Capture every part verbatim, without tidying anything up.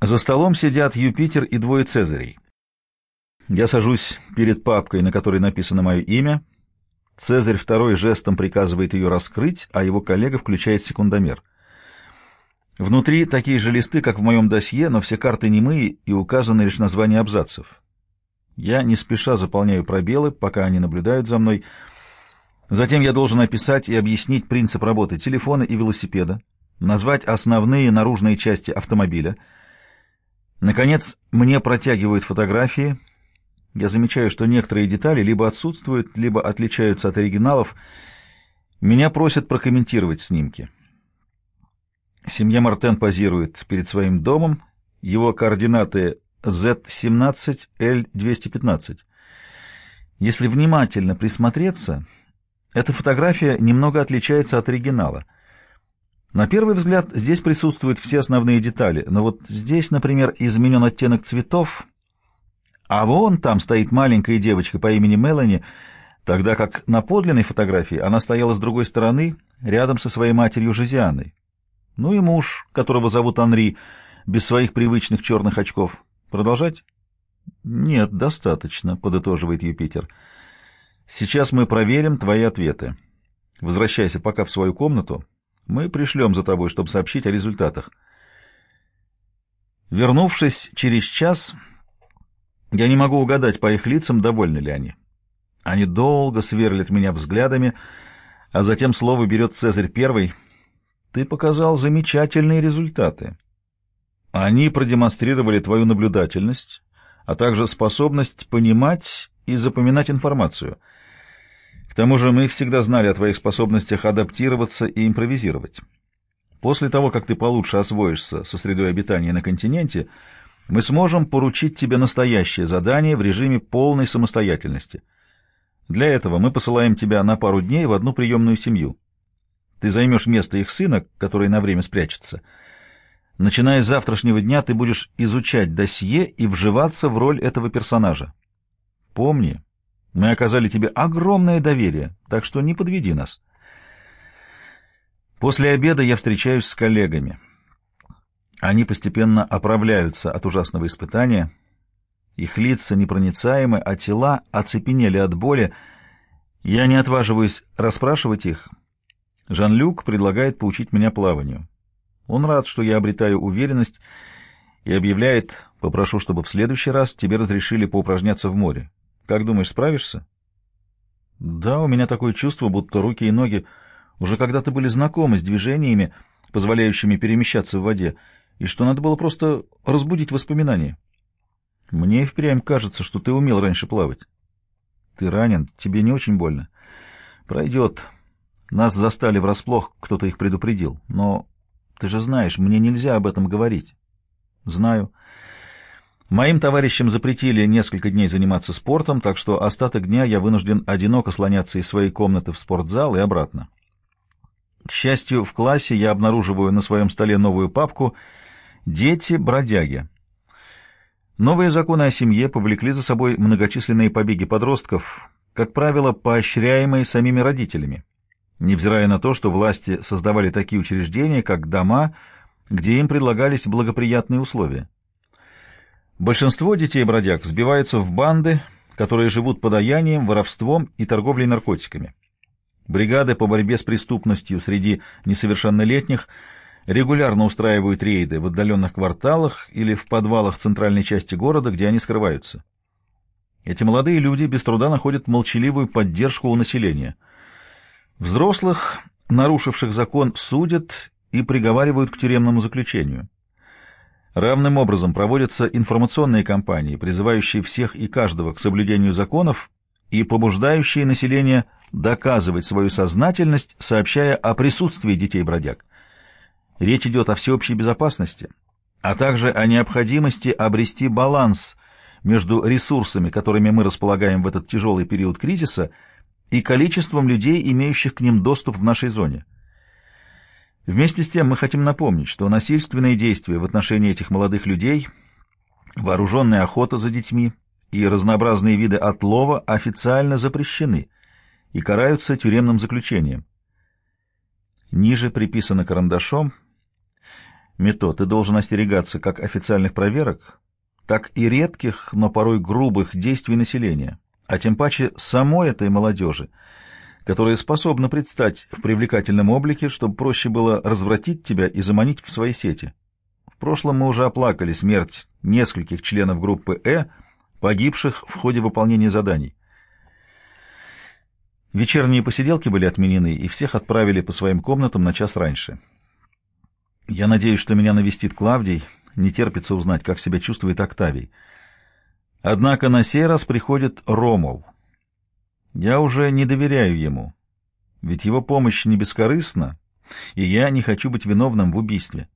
За столом сидят Юпитер и двое Цезарей. Я сажусь перед папкой, на которой написано мое имя. Цезарь второй жестом приказывает ее раскрыть, а его коллега включает секундомер. Внутри такие же листы, как в моем досье, но все карты немые и указаны лишь названия абзацев. Я не спеша заполняю пробелы, пока они наблюдают за мной. Затем я должен описать и объяснить принцип работы телефона и велосипеда, назвать основные наружные части автомобиля. Наконец, мне протягивают фотографии. Я замечаю, что некоторые детали либо отсутствуют, либо отличаются от оригиналов. Меня просят прокомментировать снимки. Семья Мартен позирует перед своим домом. Его координаты зет семнадцать эль двести пятнадцать. Если внимательно присмотреться, эта фотография немного отличается от оригинала. На первый взгляд здесь присутствуют все основные детали, но вот здесь, например, изменен оттенок цветов, а вон там стоит маленькая девочка по имени Мелани, тогда как на подлинной фотографии она стояла с другой стороны, рядом со своей матерью Жозианой. Ну и муж, которого зовут Анри, без своих привычных черных очков. Продолжать? Нет, достаточно, подытоживает Юпитер. Сейчас мы проверим твои ответы. Возвращайся пока в свою комнату. Мы пришлем за тобой, чтобы сообщить о результатах. Вернувшись через час, я не могу угадать по их лицам, довольны ли они. Они долго сверлят меня взглядами, а затем слово берет Цезарь первый. Ты показал замечательные результаты. Они продемонстрировали твою наблюдательность, а также способность понимать и запоминать информацию. К тому же мы всегда знали о твоих способностях адаптироваться и импровизировать. После того, как ты получше освоишься со средой обитания на континенте, мы сможем поручить тебе настоящее задание в режиме полной самостоятельности. Для этого мы посылаем тебя на пару дней в одну приемную семью. Ты займешь место их сына, который на время спрячется. Начиная с завтрашнего дня ты будешь изучать досье и вживаться в роль этого персонажа. Помни, мы оказали тебе огромное доверие, так что не подведи нас. После обеда я встречаюсь с коллегами. Они постепенно оправляются от ужасного испытания. Их лица непроницаемы, а тела оцепенели от боли. Я не отваживаюсь расспрашивать их. Жан-Люк предлагает поучить меня плаванию. Он рад, что я обретаю уверенность, и объявляет: попрошу, чтобы в следующий раз тебе разрешили поупражняться в море. Как думаешь, справишься? Да, у меня такое чувство, будто руки и ноги уже когда-то были знакомы с движениями, позволяющими перемещаться в воде, и что надо было просто разбудить воспоминания. Мне и впрямь кажется, что ты умел раньше плавать. Ты ранен, тебе не очень больно. Пройдет. Нас застали врасплох, кто-то их предупредил. Но ты же знаешь, мне нельзя об этом говорить. Знаю. Моим товарищам запретили несколько дней заниматься спортом, так что остаток дня я вынужден одиноко слоняться из своей комнаты в спортзал и обратно. К счастью, в классе я обнаруживаю на своем столе новую папку «Дети-бродяги». Новые законы о семье повлекли за собой многочисленные побеги подростков, как правило, поощряемые самими родителями, невзирая на то, что власти создавали такие учреждения, как дома, где им предлагались благоприятные условия. Большинство детей-бродяг сбиваются в банды, которые живут подаянием, воровством и торговлей наркотиками. Бригады по борьбе с преступностью среди несовершеннолетних регулярно устраивают рейды в отдаленных кварталах или в подвалах центральной части города, где они скрываются. Эти молодые люди без труда находят молчаливую поддержку у населения. Взрослых, нарушивших закон, судят и приговаривают к тюремному заключению. Равным образом проводятся информационные кампании, призывающие всех и каждого к соблюдению законов и побуждающие население доказывать свою сознательность, сообщая о присутствии детей-бродяг. Речь идет о всеобщей безопасности, а также о необходимости обрести баланс между ресурсами, которыми мы располагаем в этот тяжелый период кризиса, и количеством людей, имеющих к ним доступ в нашей зоне. Вместе с тем мы хотим напомнить, что насильственные действия в отношении этих молодых людей, вооруженная охота за детьми и разнообразные виды отлова официально запрещены и караются тюремным заключением. Ниже приписано карандашом: Мито, ты должен остерегаться как официальных проверок, так и редких, но порой грубых действий населения, а тем паче самой этой молодежи, которая способна предстать в привлекательном облике, чтобы проще было развратить тебя и заманить в свои сети. В прошлом мы уже оплакали смерть нескольких членов группы «Э», погибших в ходе выполнения заданий. Вечерние посиделки были отменены, и всех отправили по своим комнатам на час раньше. Я надеюсь, что меня навестит Клавдий, не терпится узнать, как себя чувствует Октавий. Однако на сей раз приходит Ромул. Я уже не доверяю ему, ведь его помощь не бескорыстна, и я не хочу быть виновным в убийстве.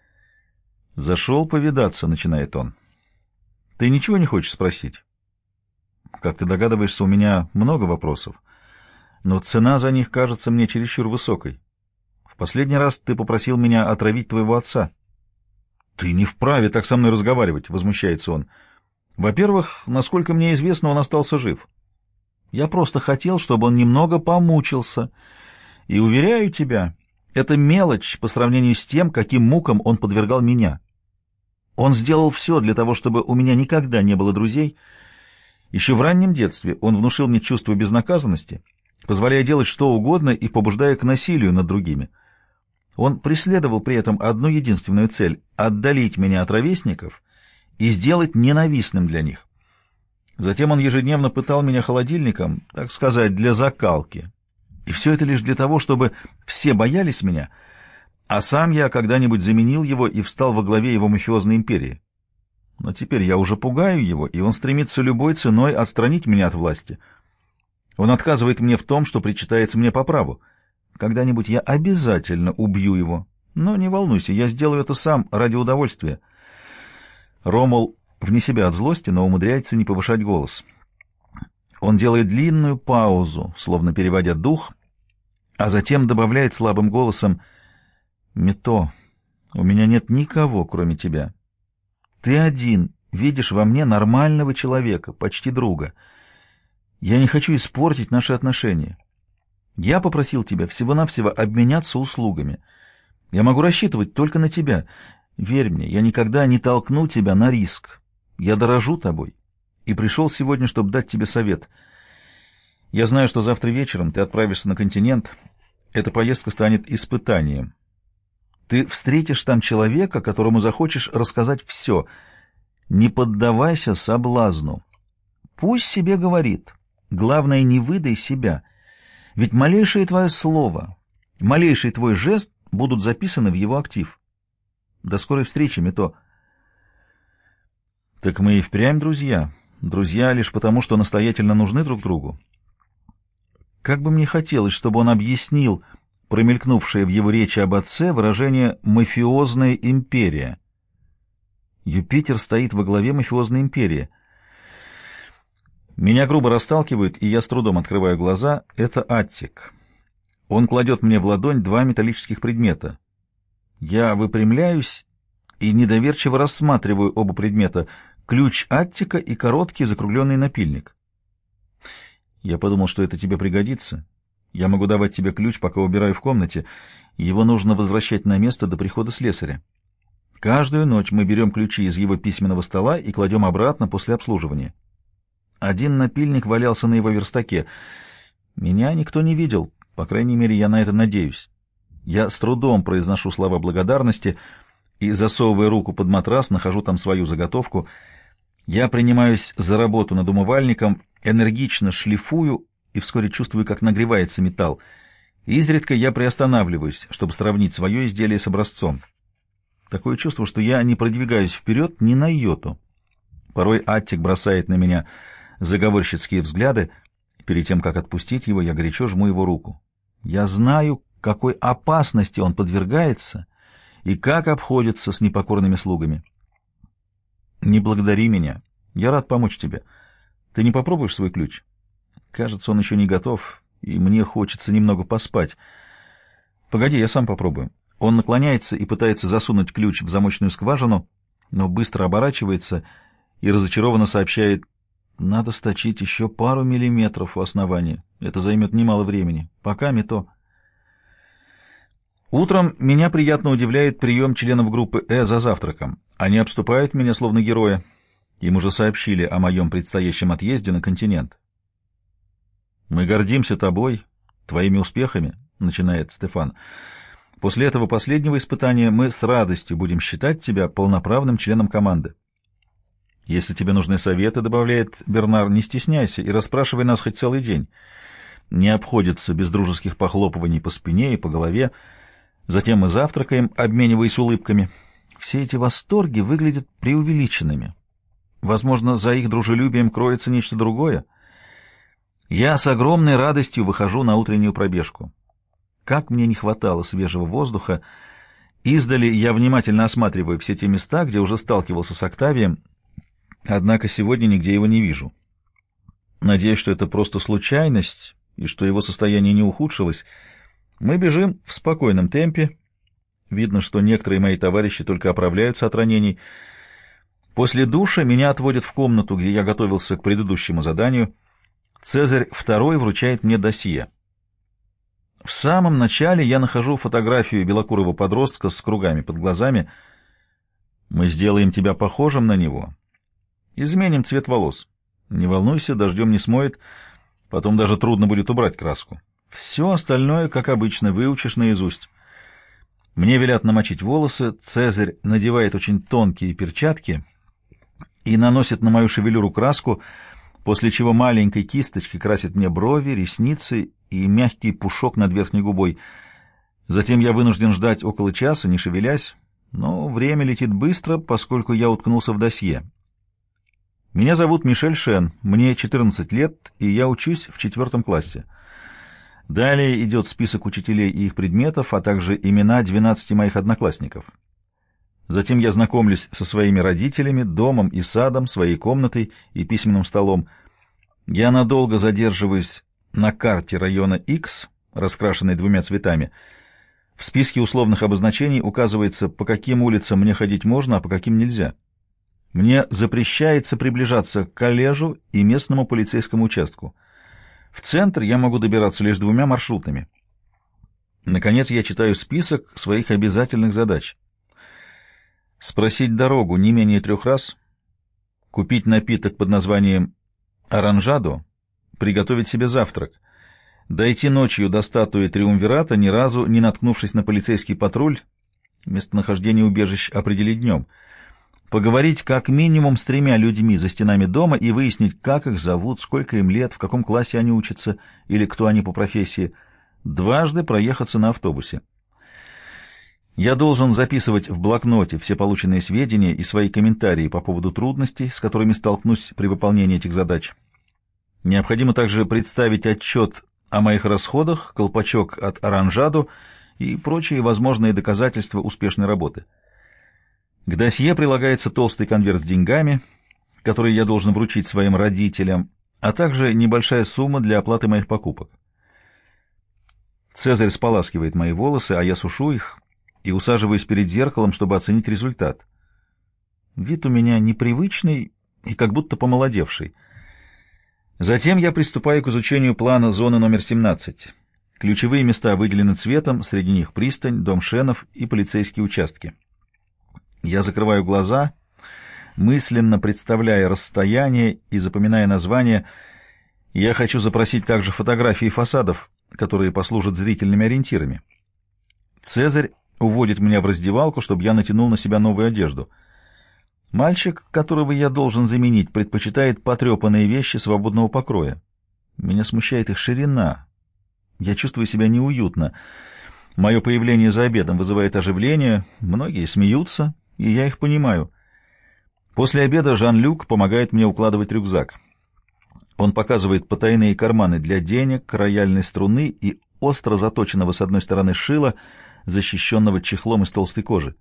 «Зашел повидаться», — начинает он. «Ты ничего не хочешь спросить?» «Как ты догадываешься, у меня много вопросов, но цена за них кажется мне чересчур высокой. В последний раз ты попросил меня отравить твоего отца». «Ты не вправе так со мной разговаривать», — возмущается он. «Во-первых, насколько мне известно, он остался жив. Я просто хотел, чтобы он немного помучился. И, уверяю тебя, это мелочь по сравнению с тем, каким мукам он подвергал меня. Он сделал все для того, чтобы у меня никогда не было друзей. Еще в раннем детстве он внушил мне чувство безнаказанности, позволяя делать что угодно и побуждая к насилию над другими. Он преследовал при этом одну единственную цель — отдалить меня от ровесников и сделать ненавистным для них. Затем он ежедневно пытал меня холодильником, так сказать, для закалки. И все это лишь для того, чтобы все боялись меня, а сам я когда-нибудь заменил его и встал во главе его мафиозной империи. Но теперь я уже пугаю его, и он стремится любой ценой отстранить меня от власти. Он отказывает мне в том, что причитается мне по праву. Когда-нибудь я обязательно убью его. Но не волнуйся, я сделаю это сам ради удовольствия. Ромул вне себя от злости, но умудряется не повышать голос. Он делает длинную паузу, словно переводя дух, а затем добавляет слабым голосом: «Мито, у меня нет никого, кроме тебя. Ты один видишь во мне нормального человека, почти друга. Я не хочу испортить наши отношения. Я попросил тебя всего-навсего обменяться услугами. Я могу рассчитывать только на тебя. Верь мне, я никогда не толкну тебя на риск. Я дорожу тобой и пришел сегодня, чтобы дать тебе совет. Я знаю, что завтра вечером ты отправишься на континент. Эта поездка станет испытанием. Ты встретишь там человека, которому захочешь рассказать все. Не поддавайся соблазну. Пусть себе говорит. Главное, не выдай себя. Ведь малейшее твое слово, малейший твой жест будут записаны в его актив. До скорой встречи, Мито». «Так мы и впрямь друзья. Друзья лишь потому, что настоятельно нужны друг другу». Как бы мне хотелось, чтобы он объяснил промелькнувшее в его речи об отце выражение «мафиозная империя». Юпитер стоит во главе мафиозной империи. Меня грубо расталкивают, и я с трудом открываю глаза. Это Аттик. Он кладет мне в ладонь два металлических предмета. Я выпрямляюсь и недоверчиво рассматриваю оба предмета — ключ Аттика и короткий закругленный напильник. Я подумал, что это тебе пригодится. Я могу давать тебе ключ, пока убираю в комнате. Его нужно возвращать на место до прихода слесаря. Каждую ночь мы берем ключи из его письменного стола и кладем обратно после обслуживания. Один напильник валялся на его верстаке. Меня никто не видел, по крайней мере, я на это надеюсь. Я с трудом произношу слова благодарности и, засовывая руку под матрас, нахожу там свою заготовку. Я принимаюсь за работу над умывальником, энергично шлифую и вскоре чувствую, как нагревается металл. Изредка я приостанавливаюсь, чтобы сравнить свое изделие с образцом. Такое чувство, что я не продвигаюсь вперед ни на йоту. Порой Аттик бросает на меня заговорщицкие взгляды. Перед тем, как отпустить его, я горячо жму его руку. Я знаю, какой опасности он подвергается и как обходится с непокорными слугами. Не благодари меня. Я рад помочь тебе. Ты не попробуешь свой ключ? Кажется, он еще не готов, и мне хочется немного поспать. Погоди, я сам попробую. Он наклоняется и пытается засунуть ключ в замочную скважину, но быстро оборачивается и разочарованно сообщает: надо сточить еще пару миллиметров у основания. Это займет немало времени. Пока, Мито. Утром меня приятно удивляет прием членов группы «Э» за завтраком. Они обступают меня словно героя. Им уже сообщили о моем предстоящем отъезде на континент. «Мы гордимся тобой, твоими успехами», — начинает Стефан. «После этого последнего испытания мы с радостью будем считать тебя полноправным членом команды. Если тебе нужны советы, — добавляет Бернар, — не стесняйся и расспрашивай нас хоть целый день. Не обходится без дружеских похлопываний по спине и по голове. Затем мы завтракаем, обмениваясь улыбками. Все эти восторги выглядят преувеличенными. Возможно, за их дружелюбием кроется нечто другое. Я с огромной радостью выхожу на утреннюю пробежку. Как мне не хватало свежего воздуха. Издали я внимательно осматриваю все те места, где уже сталкивался с Октавием, однако сегодня нигде его не вижу. Надеюсь, что это просто случайность и что его состояние не ухудшилось. Мы бежим в спокойном темпе. Видно, что некоторые мои товарищи только оправляются от ранений. После душа меня отводят в комнату, где я готовился к предыдущему заданию. Цезарь второй вручает мне досье. В самом начале я нахожу фотографию белокурого подростка с кругами под глазами. Мы сделаем тебя похожим на него. Изменим цвет волос. Не волнуйся, дождем не смоет. Потом даже трудно будет убрать краску. Все остальное, как обычно, выучишь наизусть. Мне велят намочить волосы. Цезарь надевает очень тонкие перчатки и наносит на мою шевелюру краску, после чего маленькой кисточкой красит мне брови, ресницы и мягкий пушок над верхней губой. Затем я вынужден ждать около часа, не шевелясь, но время летит быстро, поскольку я уткнулся в досье. Меня зовут Мишель Шен, мне четырнадцать лет, и я учусь в четвертом классе. Далее идет список учителей и их предметов, а также имена двенадцати моих одноклассников. Затем я знакомлюсь со своими родителями, домом и садом, своей комнатой и письменным столом. Я надолго задерживаюсь на карте района X, раскрашенной двумя цветами. В списке условных обозначений указывается, по каким улицам мне ходить можно, а по каким нельзя. Мне запрещается приближаться к колледжу и местному полицейскому участку. В центр я могу добираться лишь двумя маршрутами. Наконец я читаю список своих обязательных задач. Спросить дорогу не менее трех раз, купить напиток под названием «Оранжадо», приготовить себе завтрак, дойти ночью до статуи Триумвирата, ни разу не наткнувшись на полицейский патруль, местонахождение убежищ определить днем, поговорить как минимум с тремя людьми за стенами дома и выяснить, как их зовут, сколько им лет, в каком классе они учатся или кто они по профессии, дважды проехаться на автобусе. Я должен записывать в блокноте все полученные сведения и свои комментарии по поводу трудностей, с которыми столкнусь при выполнении этих задач. Необходимо также представить отчет о моих расходах, колпачок от Оранжадо и прочие возможные доказательства успешной работы. К досье прилагается толстый конверт с деньгами, который я должен вручить своим родителям, а также небольшая сумма для оплаты моих покупок. Цезарь споласкивает мои волосы, а я сушу их и усаживаюсь перед зеркалом, чтобы оценить результат. Вид у меня непривычный и как будто помолодевший. Затем я приступаю к изучению плана зоны номер семнадцать. Ключевые места выделены цветом, среди них пристань, дом Шенов и полицейские участки. Я закрываю глаза, мысленно представляя расстояние и запоминая названия. Я хочу запросить также фотографии фасадов, которые послужат зрительными ориентирами. Цезарь уводит меня в раздевалку, чтобы я натянул на себя новую одежду. Мальчик, которого я должен заменить, предпочитает потрепанные вещи свободного покроя. Меня смущает их ширина. Я чувствую себя неуютно. Мое появление за обедом вызывает оживление, многие смеются, и я их понимаю. После обеда Жан-Люк помогает мне укладывать рюкзак. Он показывает потайные карманы для денег, рояльной струны и остро заточенного с одной стороны шила, защищенного чехлом из толстой кожи.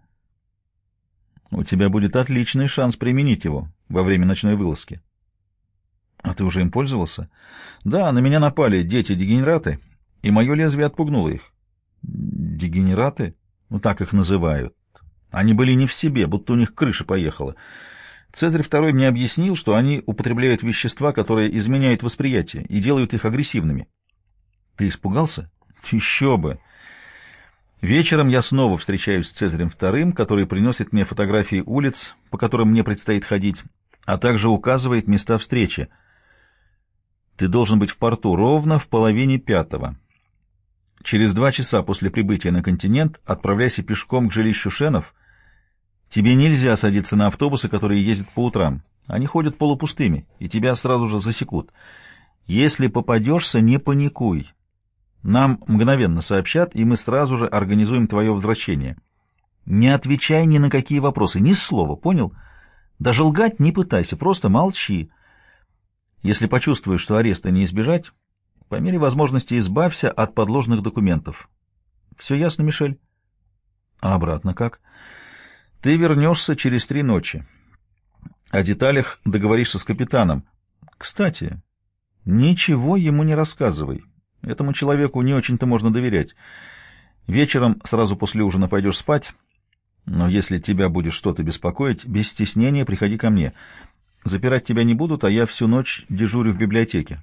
У тебя будет отличный шанс применить его во время ночной вылазки. А ты уже им пользовался? Да, на меня напали дети-дегенераты, и мое лезвие отпугнуло их. Дегенераты? Ну, так их называют. Они были не в себе, будто у них крыша поехала. Цезарь второй мне объяснил, что они употребляют вещества, которые изменяют восприятие и делают их агрессивными. Ты испугался? Еще бы! Вечером я снова встречаюсь с Цезарем вторым, который приносит мне фотографии улиц, по которым мне предстоит ходить, а также указывает места встречи. Ты должен быть в порту ровно в половине пятого. Через два часа после прибытия на континент отправляйся пешком к жилищу Шенов. Тебе нельзя садиться на автобусы, которые ездят по утрам. Они ходят полупустыми, и тебя сразу же засекут. Если попадешься, не паникуй. Нам мгновенно сообщат, и мы сразу же организуем твое возвращение. Не отвечай ни на какие вопросы, ни слова, понял? Даже лгать не пытайся, просто молчи. Если почувствуешь, что ареста не избежать, по мере возможности избавься от подложных документов. Все ясно, Мишель? А обратно как? Ты вернешься через три ночи. О деталях договоришься с капитаном. Кстати, ничего ему не рассказывай. Этому человеку не очень-то можно доверять. Вечером, сразу после ужина, пойдешь спать, но если тебя будет что-то беспокоить, без стеснения приходи ко мне. Запирать тебя не будут, а я всю ночь дежурю в библиотеке.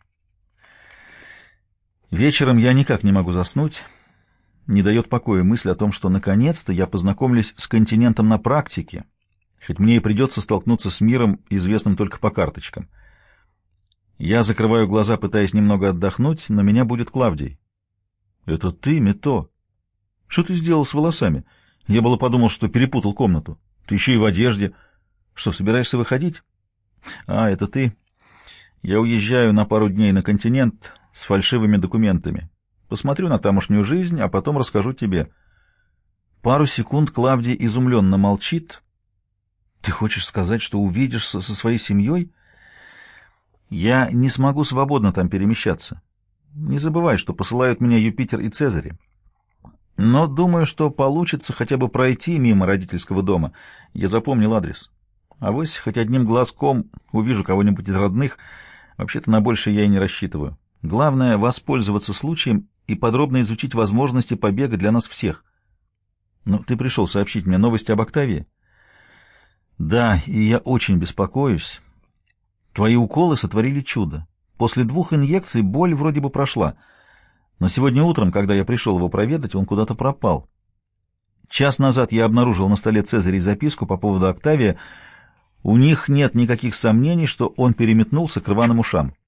Вечером я никак не могу заснуть. Не дает покоя мысль о том, что наконец-то я познакомлюсь с континентом на практике, хоть мне и придется столкнуться с миром, известным только по карточкам. Я закрываю глаза, пытаясь немного отдохнуть, но меня будет Клавдий. — Это ты, Мито? Что ты сделал с волосами? Я было подумал, что перепутал комнату. Ты еще и в одежде. Что, собираешься выходить? — А, это ты. Я уезжаю на пару дней на континент с фальшивыми документами. Посмотрю на тамошнюю жизнь, а потом расскажу тебе. Пару секунд Клавдий изумленно молчит. — Ты хочешь сказать, что увидишься со своей семьей? — Я не смогу свободно там перемещаться. Не забывай, что посылают меня Юпитер и Цезарь. Но думаю, что получится хотя бы пройти мимо родительского дома. Я запомнил адрес. Авось хоть одним глазком увижу кого-нибудь из родных. Вообще-то на больше я и не рассчитываю. Главное — воспользоваться случаем и подробно изучить возможности побега для нас всех. Ну, ты пришел сообщить мне новости об Октавии? Да, и я очень беспокоюсь. Твои уколы сотворили чудо. После двух инъекций боль вроде бы прошла. Но сегодня утром, когда я пришел его проведать, он куда-то пропал. Час назад я обнаружил на столе Цезарей записку по поводу Октавия. У них нет никаких сомнений, что он переметнулся к рваным ушам.